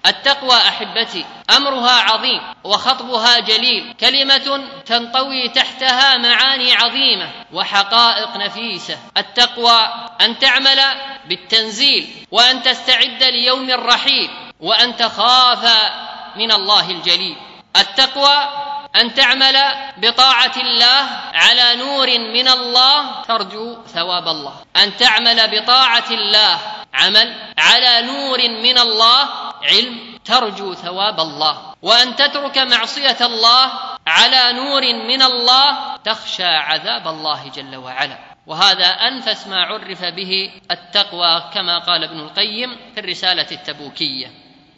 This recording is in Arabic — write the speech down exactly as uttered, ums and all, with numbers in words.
التقوى أحبتي أمرها عظيم وخطبها جليل، كلمة تنطوي تحتها معاني عظيمة وحقائق نفيسة. التقوى أن تعمل بالتنزيل، وأن تستعد ليوم الرحيل، وأن تخاف من الله الجليل. التقوى أن تعمل بطاعة الله على نور من الله ترجو ثواب الله، أن تعمل بطاعة الله عمل على نور من الله علم ترجو ثواب الله، وأن تترك معصية الله على نور من الله تخشى عذاب الله جل وعلا. وهذا أنفس ما عرف به التقوى كما قال ابن القيم في الرسالة التبوكية.